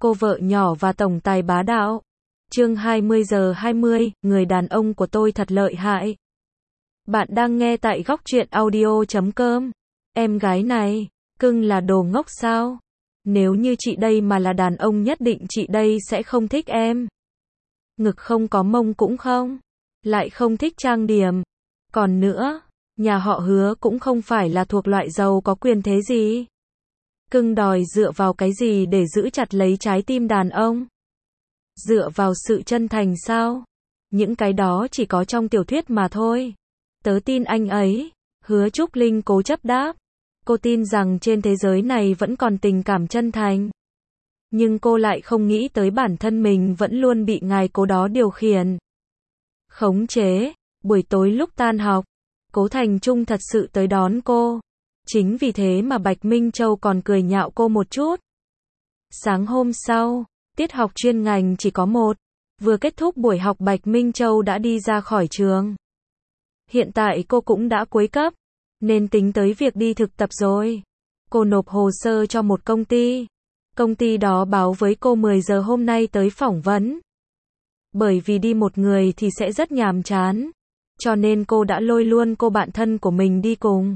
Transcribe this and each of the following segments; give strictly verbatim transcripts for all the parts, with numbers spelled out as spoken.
cô vợ nhỏ và tổng tài bá đạo. Chương hai mươi giờ hai mươi, người đàn ông của tôi thật lợi hại. Bạn đang nghe tại góc truyện audio chấm com. Em gái này, cưng là đồ ngốc sao? Nếu như chị đây mà là đàn ông nhất định chị đây sẽ không thích em. Ngực không có mông cũng không. Lại không thích trang điểm. Còn nữa, nhà họ Hứa cũng không phải là thuộc loại giàu có quyền thế gì. Cưng đòi dựa vào cái gì để giữ chặt lấy trái tim đàn ông? Dựa vào sự chân thành sao? Những cái đó chỉ có trong tiểu thuyết mà thôi. Tớ tin anh ấy. Hứa Trúc Linh cố chấp đáp. Cô tin rằng trên thế giới này vẫn còn tình cảm chân thành. Nhưng cô lại không nghĩ tới bản thân mình vẫn luôn bị ngài Cố đó điều khiển, khống chế. Buổi tối lúc tan học, Cố Thành Trung thật sự tới đón cô. Chính vì thế mà Bạch Minh Châu còn cười nhạo cô một chút. Sáng hôm sau, tiết học chuyên ngành chỉ có một. Vừa kết thúc buổi học Bạch Minh Châu đã đi ra khỏi trường. Hiện tại cô cũng đã cuối cấp, nên tính tới việc đi thực tập rồi. Cô nộp hồ sơ cho một công ty. Công ty đó báo với cô mười giờ hôm nay tới phỏng vấn. Bởi vì đi một người thì sẽ rất nhàm chán, cho nên cô đã lôi luôn cô bạn thân của mình đi cùng.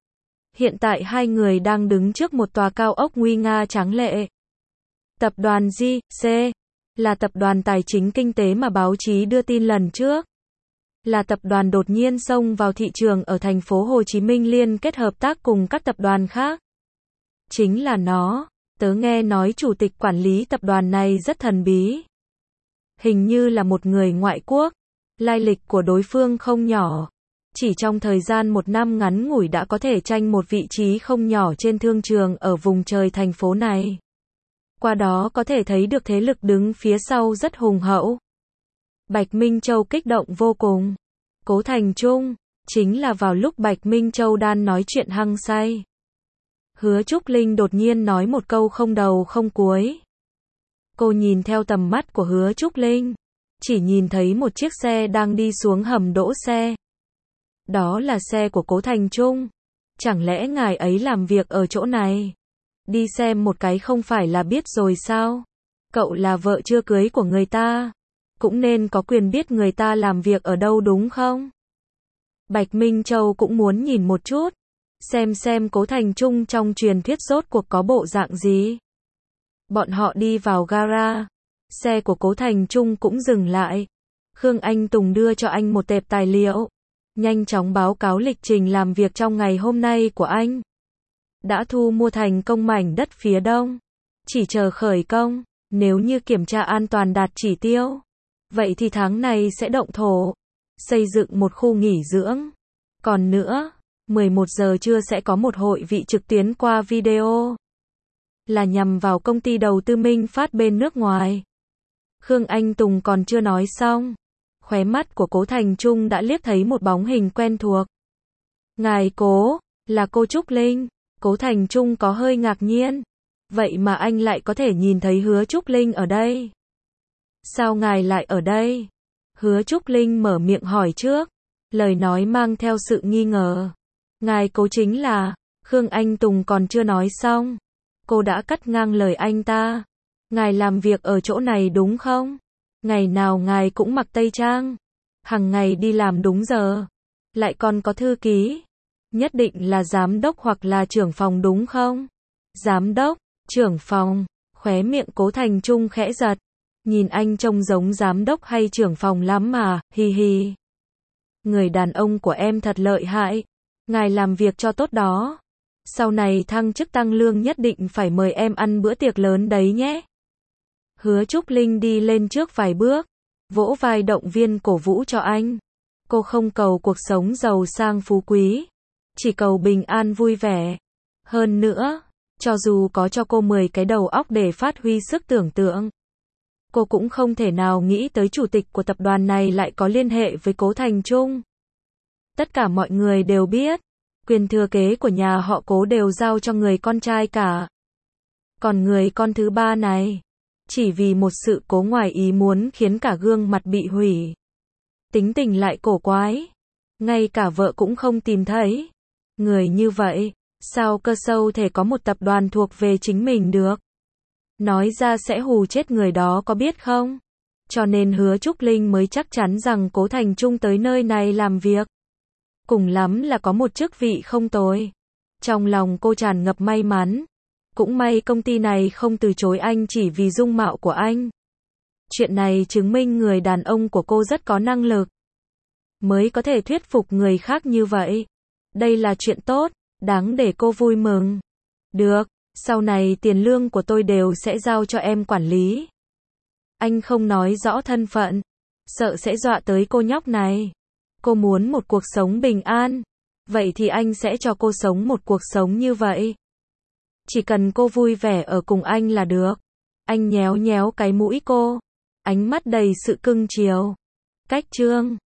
Hiện tại hai người đang đứng trước một tòa cao ốc nguy nga tráng lệ. Tập đoàn giê xê là tập đoàn tài chính kinh tế mà báo chí đưa tin lần trước. Là tập đoàn đột nhiên xông vào thị trường ở thành phố Hồ Chí Minh liên kết hợp tác cùng các tập đoàn khác. Chính là nó. Tớ nghe nói chủ tịch quản lý tập đoàn này rất thần bí. Hình như là một người ngoại quốc. Lai lịch của đối phương không nhỏ. Chỉ trong thời gian một năm ngắn ngủi đã có thể tranh một vị trí không nhỏ trên thương trường ở vùng trời thành phố này. Qua đó có thể thấy được thế lực đứng phía sau rất hùng hậu. Bạch Minh Châu kích động vô cùng. Cố Thành Trung, chính là vào lúc Bạch Minh Châu đang nói chuyện hăng say. Hứa Trúc Linh đột nhiên nói một câu không đầu không cuối. Cô nhìn theo tầm mắt của Hứa Trúc Linh, chỉ nhìn thấy một chiếc xe đang đi xuống hầm đỗ xe. Đó là xe của Cố Thành Trung. Chẳng lẽ ngài ấy làm việc ở chỗ này? Đi xem một cái không phải là biết rồi sao? Cậu là vợ chưa cưới của người ta, cũng nên có quyền biết người ta làm việc ở đâu đúng không? Bạch Minh Châu cũng muốn nhìn một chút, xem xem Cố Thành Trung trong truyền thuyết rốt cuộc có bộ dạng gì. Bọn họ đi vào gara, xe của Cố Thành Trung cũng dừng lại. Khương Anh Tùng đưa cho anh một tệp tài liệu, nhanh chóng báo cáo lịch trình làm việc trong ngày hôm nay của anh. Đã thu mua thành công mảnh đất phía đông, chỉ chờ khởi công. Nếu như kiểm tra an toàn đạt chỉ tiêu, vậy thì tháng này sẽ động thổ, xây dựng một khu nghỉ dưỡng. Còn nữa, mười một giờ trưa sẽ có một hội vị trực tuyến qua video, là nhằm vào công ty đầu tư Minh Phát bên nước ngoài. Khương Anh Tùng còn chưa nói xong, khóe mắt của Cố Thành Trung đã liếc thấy một bóng hình quen thuộc. Ngài Cố, là cô Trúc Linh. Cố Thành Trung có hơi ngạc nhiên. Vậy mà anh lại có thể nhìn thấy Hứa Trúc Linh ở đây. Sao ngài lại ở đây? Hứa Trúc Linh mở miệng hỏi trước, lời nói mang theo sự nghi ngờ. Ngài Cố chính là... Khương Anh Tùng còn chưa nói xong, cô đã cắt ngang lời anh ta. Ngài làm việc ở chỗ này đúng không? Ngày nào ngài cũng mặc tây trang, hằng ngày đi làm đúng giờ, lại còn có thư ký. Nhất định là giám đốc hoặc là trưởng phòng đúng không? Giám đốc, trưởng phòng. Khóe miệng Cố Thành Trung khẽ giật. Nhìn anh trông giống giám đốc hay trưởng phòng lắm mà, hi hi. Người đàn ông của em thật lợi hại. Ngài làm việc cho tốt đó. Sau này thăng chức tăng lương nhất định phải mời em ăn bữa tiệc lớn đấy nhé. Hứa Trúc Linh đi lên trước vài bước, vỗ vai động viên cổ vũ cho anh. Cô không cầu cuộc sống giàu sang phú quý, chỉ cầu bình an vui vẻ. Hơn nữa, cho dù có cho cô mười cái đầu óc để phát huy sức tưởng tượng, cô cũng không thể nào nghĩ tới chủ tịch của tập đoàn này lại có liên hệ với Cố Thành Trung. Tất cả mọi người đều biết, quyền thừa kế của nhà họ Cố đều giao cho người con trai cả. Còn người con thứ ba này, chỉ vì một sự cố ngoài ý muốn khiến cả gương mặt bị hủy. Tính tình lại cổ quái, ngay cả vợ cũng không tìm thấy. Người như vậy, sao cơ sâu thể có một tập đoàn thuộc về chính mình được? Nói ra sẽ hù chết người đó có biết không? Cho nên Hứa Trúc Linh mới chắc chắn rằng Cố Thành Trung tới nơi này làm việc. Cùng lắm là có một chức vị không tồi. Trong lòng cô tràn ngập may mắn. Cũng may công ty này không từ chối anh chỉ vì dung mạo của anh. Chuyện này chứng minh người đàn ông của cô rất có năng lực. Mới có thể thuyết phục người khác như vậy. Đây là chuyện tốt, đáng để cô vui mừng. Được, sau này tiền lương của tôi đều sẽ giao cho em quản lý. Anh không nói rõ thân phận, sợ sẽ dọa tới cô nhóc này. Cô muốn một cuộc sống bình an, vậy thì anh sẽ cho cô sống một cuộc sống như vậy. Chỉ cần cô vui vẻ ở cùng anh là được. Anh nhéo nhéo cái mũi cô, ánh mắt đầy sự cưng chiều. Cách chương